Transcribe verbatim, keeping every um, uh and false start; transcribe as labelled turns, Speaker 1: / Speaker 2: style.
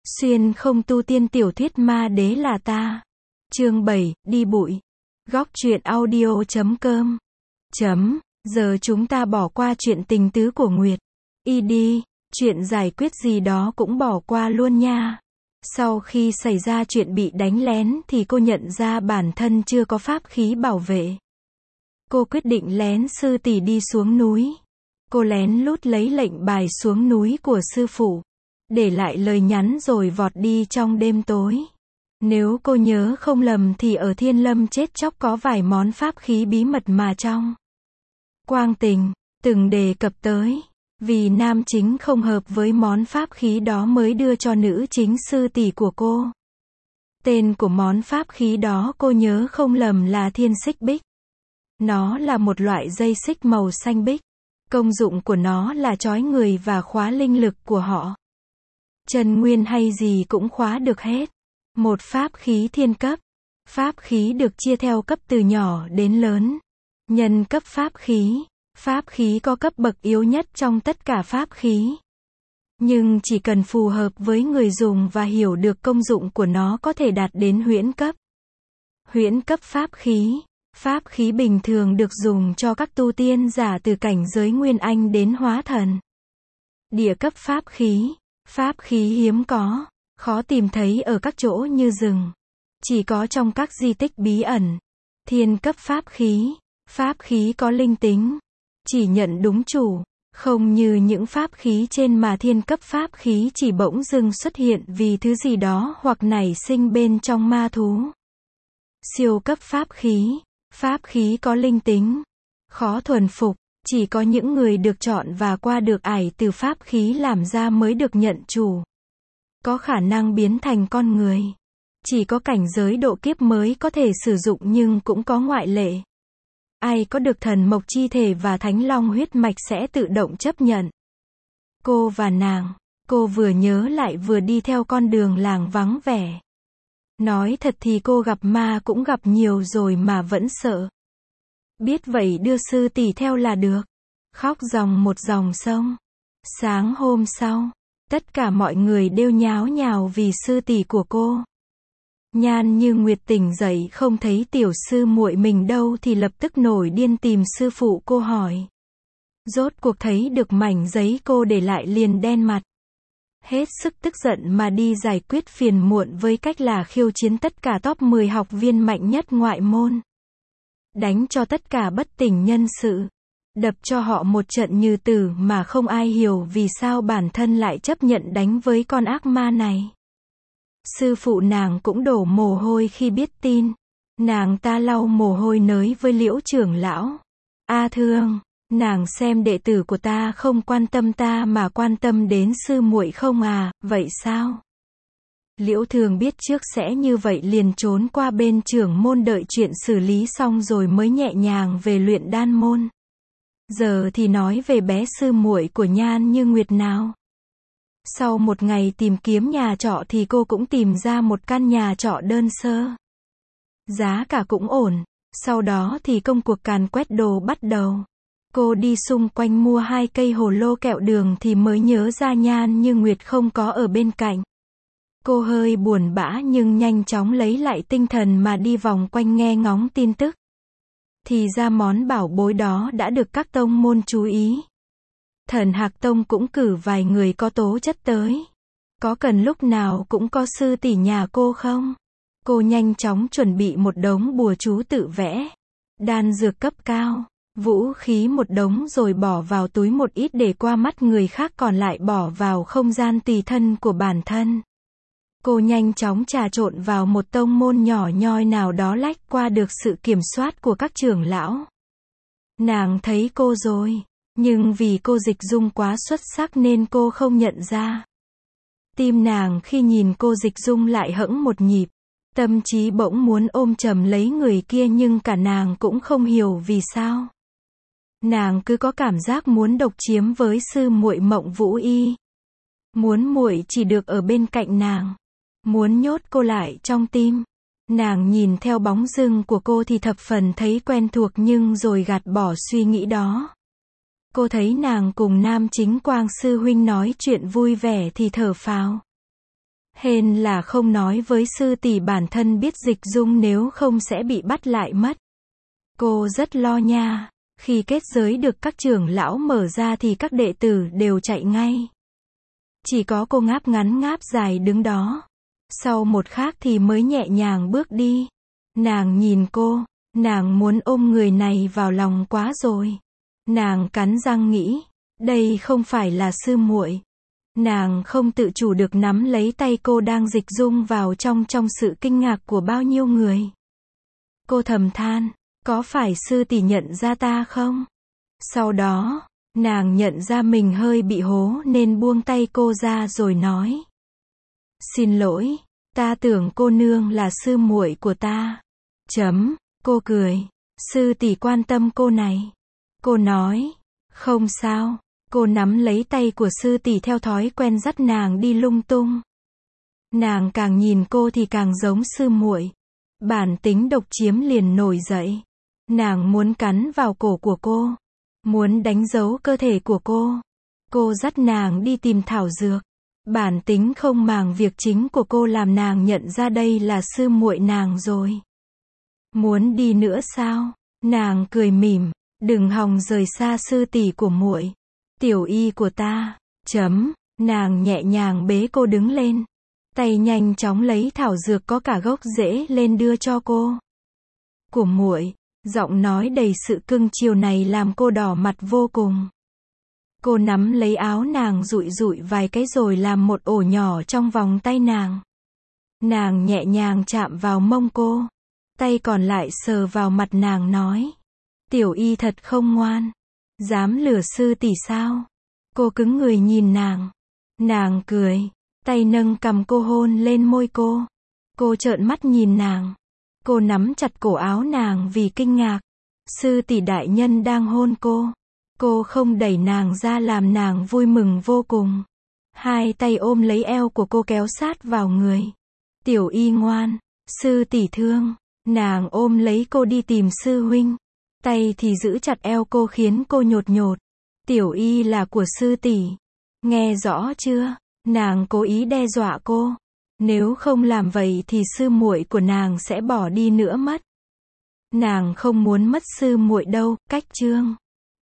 Speaker 1: Xuyên không tu tiên tiểu thuyết ma đế là ta. Chương bảy, đi bụi. Góc truyện audio chấm com. Chấm, giờ chúng ta bỏ qua chuyện tình tứ của Nguyệt. Y đi, chuyện giải quyết gì đó cũng bỏ qua luôn nha. Sau khi xảy ra chuyện bị đánh lén thì cô nhận ra bản thân chưa có pháp khí bảo vệ. Cô quyết định lén sư tỷ đi xuống núi. Cô lén lút lấy lệnh bài xuống núi của sư phụ, để lại lời nhắn rồi vọt đi trong đêm tối. Nếu cô nhớ không lầm thì ở Thiên Lâm chết chóc có vài món pháp khí bí mật mà trong Quang Tình từng đề cập tới. Vì nam chính không hợp với món pháp khí đó mới đưa cho nữ chính sư tỷ của cô. Tên của món pháp khí đó cô nhớ không lầm là Thiên Xích Bích. Nó là một loại dây xích màu xanh biếc. Công dụng của nó là trói người và khóa linh lực của họ. Chân nguyên hay gì cũng khóa được hết. Một pháp khí thiên cấp. Pháp khí được chia theo cấp từ nhỏ đến lớn. Nhân cấp pháp khí. Pháp khí có cấp bậc yếu nhất trong tất cả pháp khí. Nhưng chỉ cần phù hợp với người dùng và hiểu được công dụng của nó có thể đạt đến huyễn cấp. Huyễn cấp pháp khí. Pháp khí bình thường được dùng cho các tu tiên giả từ cảnh giới Nguyên Anh đến hóa thần. Địa cấp pháp khí. Pháp khí hiếm có, khó tìm thấy ở các chỗ như rừng. Chỉ có trong các di tích bí ẩn. Thiên cấp pháp khí. Pháp khí có linh tính. Chỉ nhận đúng chủ. Không như những pháp khí trên mà thiên cấp pháp khí chỉ bỗng dưng xuất hiện vì thứ gì đó hoặc nảy sinh bên trong ma thú. Siêu cấp pháp khí. Pháp khí có linh tính. Khó thuần phục. Chỉ có những người được chọn và qua được ải từ pháp khí làm ra mới được nhận chủ. Có khả năng biến thành con người. Chỉ có cảnh giới độ kiếp mới có thể sử dụng nhưng cũng có ngoại lệ. Ai có được thần mộc chi thể và thánh long huyết mạch sẽ tự động chấp nhận. Cô và nàng, cô vừa nhớ lại vừa đi theo con đường làng vắng vẻ. Nói thật thì cô gặp ma cũng gặp nhiều rồi mà vẫn sợ. Biết vậy đưa sư tỷ theo là được. Khóc dòng một dòng sông. Sáng hôm sau, tất cả mọi người đều nháo nhào vì sư tỷ của cô. Nhan Như Nguyệt tỉnh dậy không thấy tiểu sư muội mình đâu thì lập tức nổi điên tìm sư phụ cô hỏi. Rốt cuộc thấy được mảnh giấy cô để lại liền đen mặt. Hết sức tức giận mà đi giải quyết phiền muộn với cách là khiêu chiến tất cả top mười học viên mạnh nhất ngoại môn. Đánh cho tất cả bất tỉnh nhân sự. Đập cho họ một trận như tử mà không ai hiểu vì sao bản thân lại chấp nhận đánh với con ác ma này. Sư phụ nàng cũng đổ mồ hôi khi biết tin. Nàng ta lau mồ hôi nới với Liễu trưởng lão. A Thương, nàng xem đệ tử của ta không quan tâm ta mà quan tâm đến sư muội không à, vậy sao? Liễu Thường biết trước sẽ như vậy liền trốn qua bên trưởng môn đợi chuyện xử lý xong rồi mới nhẹ nhàng về luyện đan môn. Giờ thì nói về bé sư muội của Nhan Như Nguyệt nào. Sau một ngày tìm kiếm nhà trọ thì cô cũng tìm ra một căn nhà trọ đơn sơ. Giá cả cũng ổn. Sau đó thì công cuộc càn quét đồ bắt đầu. Cô đi xung quanh mua hai cây hồ lô kẹo đường thì mới nhớ ra Nhan Như Nguyệt không có ở bên cạnh. Cô hơi buồn bã nhưng nhanh chóng lấy lại tinh thần mà đi vòng quanh nghe ngóng tin tức. Thì ra món bảo bối đó đã được các tông môn chú ý. Thần Hạc Tông cũng cử vài người có tố chất tới. Có cần lúc nào cũng có sư tỷ nhà cô không? Cô nhanh chóng chuẩn bị một đống bùa chú tự vẽ. Đan dược cấp cao. Vũ khí một đống rồi bỏ vào túi một ít để qua mắt người khác còn lại bỏ vào không gian tùy thân của bản thân. Cô nhanh chóng trà trộn vào một tông môn nhỏ nhoi nào đó lách qua được sự kiểm soát của các trưởng lão. Nàng thấy cô rồi, nhưng vì cô dịch dung quá xuất sắc nên cô không nhận ra. Tim nàng khi nhìn cô dịch dung lại hẫng một nhịp, tâm trí bỗng muốn ôm chầm lấy người kia nhưng cả nàng cũng không hiểu vì sao. Nàng cứ có cảm giác muốn độc chiếm với sư muội Mộng Vũ Y. Muốn muội chỉ được ở bên cạnh nàng. Muốn nhốt cô lại trong tim. Nàng nhìn theo bóng dưng của cô thì thập phần thấy quen thuộc nhưng rồi gạt bỏ suy nghĩ đó. Cô thấy nàng cùng nam chính Quang sư huynh nói chuyện vui vẻ thì thở phào. Hên là không nói với sư tỷ bản thân biết dịch dung nếu không sẽ bị bắt lại mất. Cô rất lo nha. Khi kết giới được các trưởng lão mở ra thì các đệ tử đều chạy ngay. Chỉ có cô ngáp ngắn ngáp dài đứng đó. Sau một khắc thì mới nhẹ nhàng bước đi. Nàng nhìn cô, nàng muốn ôm người này vào lòng quá rồi. Nàng cắn răng nghĩ, đây không phải là sư muội. Nàng không tự chủ được nắm lấy tay cô đang dịch dung vào trong trong sự kinh ngạc của bao nhiêu người. Cô thầm than, có phải sư tỷ nhận ra ta không? Sau đó, nàng nhận ra mình hơi bị hố nên buông tay cô ra rồi nói. Xin lỗi, ta tưởng cô nương là sư muội của ta. Chấm, cô cười, sư tỷ quan tâm cô này. Cô nói, không sao, cô nắm lấy tay của sư tỷ theo thói quen dắt nàng đi lung tung. Nàng càng nhìn cô thì càng giống sư muội. Bản tính độc chiếm liền nổi dậy. Nàng muốn cắn vào cổ của cô, muốn đánh dấu cơ thể của cô. Cô dắt nàng đi tìm thảo dược. Bản tính không màng việc chính của cô làm nàng nhận ra đây là sư muội nàng rồi. Muốn đi nữa sao? Nàng cười mỉm, đừng hòng rời xa sư tỷ của muội, tiểu y của ta. Chấm, nàng nhẹ nhàng bế cô đứng lên, tay nhanh chóng lấy thảo dược có cả gốc rễ lên đưa cho cô. Của muội, giọng nói đầy sự cưng chiều này làm cô đỏ mặt vô cùng. Cô nắm lấy áo nàng dụi dụi vài cái rồi làm một ổ nhỏ trong vòng tay nàng. Nàng nhẹ nhàng chạm vào mông cô, tay còn lại sờ vào mặt nàng nói. Tiểu y thật không ngoan. Dám lừa sư tỷ sao? Cô cứng người nhìn nàng. Nàng cười, tay nâng cầm cô hôn lên môi cô. Cô trợn mắt nhìn nàng. Cô nắm chặt cổ áo nàng vì kinh ngạc. Sư tỷ đại nhân đang hôn cô. Cô không đẩy nàng ra làm nàng vui mừng vô cùng. Hai tay ôm lấy eo của cô kéo sát vào người. Tiểu y ngoan, sư tỷ thương. Nàng ôm lấy cô đi tìm sư huynh. Tay thì giữ chặt eo cô khiến cô nhột nhột. Tiểu y là của sư tỷ. Nghe rõ chưa? Nàng cố ý đe dọa cô. Nếu không làm vậy thì sư muội của nàng sẽ bỏ đi nữa mất. Nàng không muốn mất sư muội đâu, cách chương.